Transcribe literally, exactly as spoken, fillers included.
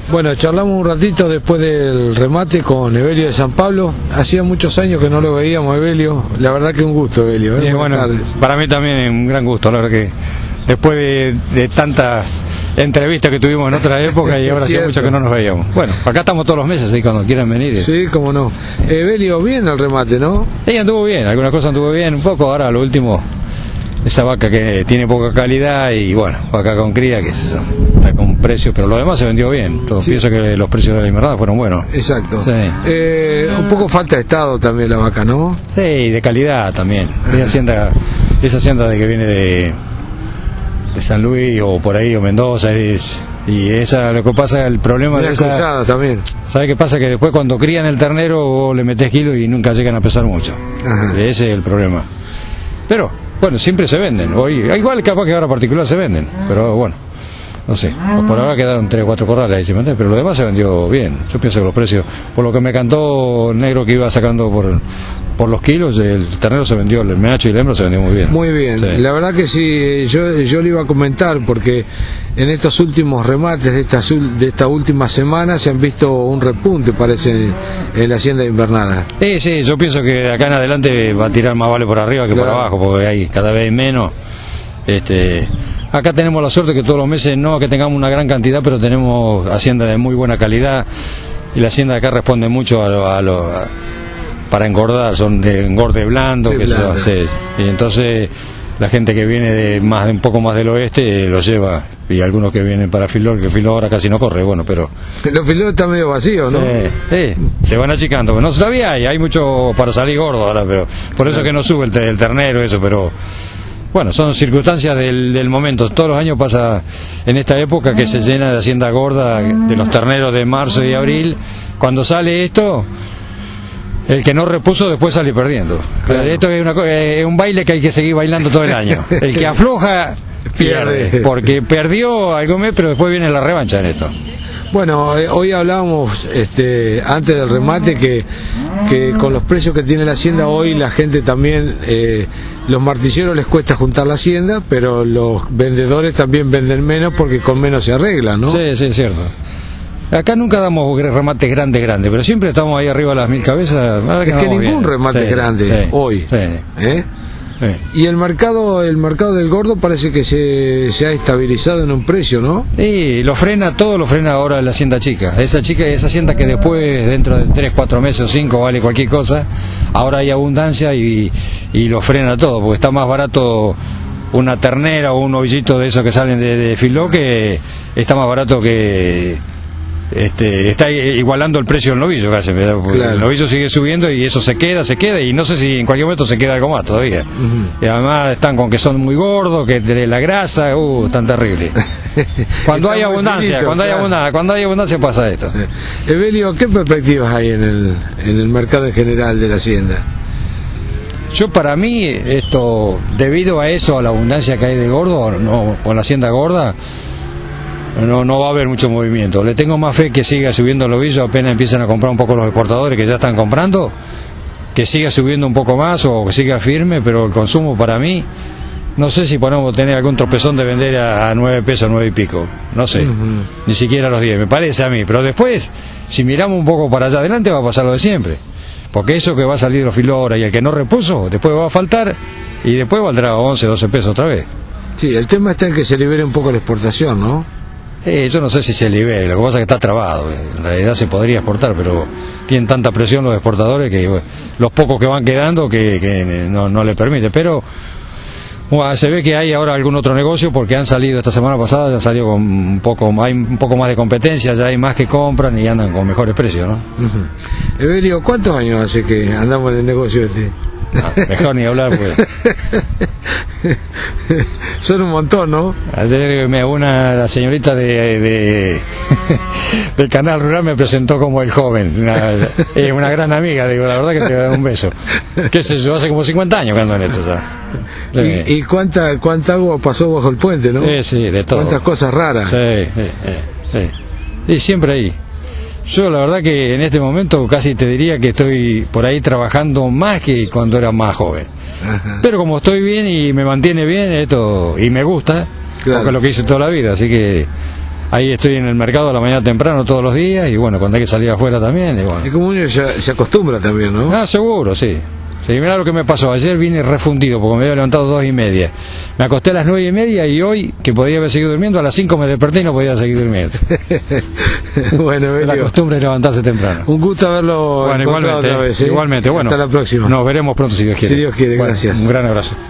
Bueno, charlamos un ratito después del remate con Evelio de San Pablo. Hacía muchos años que no lo veíamos, Evelio. La verdad que un gusto, Evelio. ¿eh? Y bueno, tardes. Para mí también es un gran gusto, la verdad que después de, de tantas entrevistas que tuvimos en otra época y ahora hacía mucho que no nos veíamos. Bueno, acá estamos todos los meses, ahí cuando quieran venir. Sí, cómo no. Evelio, bien el remate, ¿no? Ella anduvo bien, algunas cosas anduvo bien, un poco, ahora lo último, esa vaca que tiene poca calidad y bueno, vaca con cría, que es eso, está con precios, pero lo demás se vendió bien. Todo, sí. Pienso que los precios de la invernada fueron buenos. Exacto. Sí. Eh, un poco falta de estado también la vaca, ¿no? Sí, de calidad también. Esa hacienda, esa hacienda de que viene de, de San Luis o por ahí o Mendoza es, y esa, lo que pasa, el problema de esa, también. ¿Sabe qué pasa? Que después cuando crían el ternero vos le metés kilos y nunca llegan a pesar mucho. Ajá. Ese es el problema. Pero bueno, siempre se venden. Hoy, igual capaz que ahora particular se venden, pero bueno, no sé. Por ahora quedaron tres o cuatro corrales ahí, ¿se entiende? Pero lo demás se vendió bien. Yo pienso que los precios, por lo que me cantó el negro que iba sacando por por los kilos, el ternero se vendió, el menacho y el hembra se vendió muy bien. Muy bien, sí. La verdad que sí, yo, yo le iba a comentar, porque en estos últimos remates de esta, de esta última semana se han visto un repunte, parece, en, en la hacienda invernada. Sí, sí, yo pienso que de acá en adelante va a tirar más vale por arriba que claro. por abajo, porque hay cada vez menos. Este, acá tenemos la suerte que todos los meses, no que tengamos una gran cantidad, pero tenemos hacienda de muy buena calidad, y la hacienda de acá responde mucho a lo... A lo a, para engordar, son de engorde blando, sí, que blando. Se hace, y entonces la gente que viene de más de un poco más del oeste eh, lo lleva, y algunos que vienen para Filó, que Filó ahora casi no corre, bueno, pero los Filó están medio vacíos, ¿no? Sí, sí, se van achicando, pero no todavía hay, hay mucho para salir gordo ahora, pero por eso que no sube el, el ternero, eso, pero bueno, son circunstancias del, del momento. Todos los años pasa en esta época que se llena de hacienda gorda de los terneros de marzo y abril. Cuando sale esto, el que no repuso después sale perdiendo. Claro. Esto es, una, es un baile que hay que seguir bailando todo el año. El que afloja pierde, porque perdió algo mes, pero después viene la revancha en esto. Bueno, eh, hoy hablábamos este, antes del remate que, que con los precios que tiene la hacienda hoy la gente también, eh, los martilleros les cuesta juntar la hacienda, pero los vendedores también venden menos porque con menos se arreglan, ¿no? Sí, sí, es cierto. Acá nunca damos remates grandes, grandes, pero siempre estamos ahí arriba de las mil cabezas. Que es que ningún bien. remate sí, grande sí, hoy. Sí. ¿Eh? Sí. Y el mercado el mercado del gordo parece que se, se ha estabilizado en un precio, ¿no? Sí, lo frena, todo lo frena ahora la hacienda chica. Esa chica, esa hacienda que después, dentro de tres, cuatro meses o cinco, vale cualquier cosa, ahora hay abundancia y, y lo frena todo, porque está más barato una ternera o un ovillito de esos que salen de, de Filó, que está más barato que... Este, está igualando el precio del novillo casi, claro. El novillo sigue subiendo y eso se queda, se queda y no sé si en cualquier momento se queda algo más todavía. Uh-huh. Y además están con que son muy gordos, que de la grasa, uh, tan terrible. Cuando hay abundancia, finito, cuando claro. hay abundancia, cuando hay abundancia pasa esto. Evelio, ¿qué perspectivas hay en el, en el mercado en general de la hacienda? Yo para mí esto, debido a eso, a la abundancia que hay de gordo, no, con la hacienda gorda, No, no va a haber mucho movimiento. Le tengo más fe que siga subiendo el ovillo, apenas empiezan a comprar un poco los exportadores que ya están comprando, que siga subiendo un poco más o que siga firme, pero el consumo para mí, no sé si podemos tener algún tropezón de vender a, a nueve pesos, nueve y pico, no sé, uh-huh. ni siquiera a los diez, me parece a mí, pero después, si miramos un poco para allá adelante va a pasar lo de siempre, porque eso que va a salir de los Filora y el que no repuso, después va a faltar y después valdrá once, doce pesos otra vez. Sí, el tema está en que se libere un poco la exportación, ¿no? Eh, yo no sé si se libere, lo que pasa es que está trabado, en realidad se podría exportar, pero tienen tanta presión los exportadores que bueno, los pocos que van quedando que, que no, no le permite, pero bueno, se ve que hay ahora algún otro negocio porque han salido esta semana pasada, ya han salido con un poco, hay un poco más de competencia, ya hay más que compran y andan con mejores precios, ¿no? Uh-huh. Evelio, ¿cuántos años hace que andamos en el negocio este? No, mejor ni hablar, pues. Son un montón, ¿no? Ayer me una la señorita de, de del canal rural me presentó como el joven, una, eh, una gran amiga, digo, la verdad que te voy a dar un beso. ¿Qué sé yo? Hace como cincuenta años que ando en esto ya. ¿Y, y cuánta cuánta agua pasó bajo el puente, no? Sí, sí, de todo. Cuántas cosas raras. Sí, sí, sí, sí. Y siempre ahí. Yo la verdad que en este momento casi te diría que estoy por ahí trabajando más que cuando era más joven. Ajá. Pero como estoy bien y me mantiene bien esto y me gusta, claro. Porque es lo que hice toda la vida, así que ahí estoy en el mercado a la mañana temprano todos los días, y bueno, cuando hay que salir afuera también, y bueno. Es como uno se, se acostumbra también, ¿no? Ah, seguro, sí. Sí, mirá lo que me pasó, ayer vine refundido porque me había levantado dos y media, me acosté a las nueve y media, y hoy, que podía haber seguido durmiendo, a las cinco me desperté y no podía seguir durmiendo. Bueno, Belio, la costumbre es levantarse temprano. Un gusto haberlo bueno, encontrado igualmente, otra vez, ¿eh? Igualmente, bueno. Hasta la próxima. Nos veremos pronto si Dios quiere. Si Dios quiere, bueno, gracias. Un gran abrazo.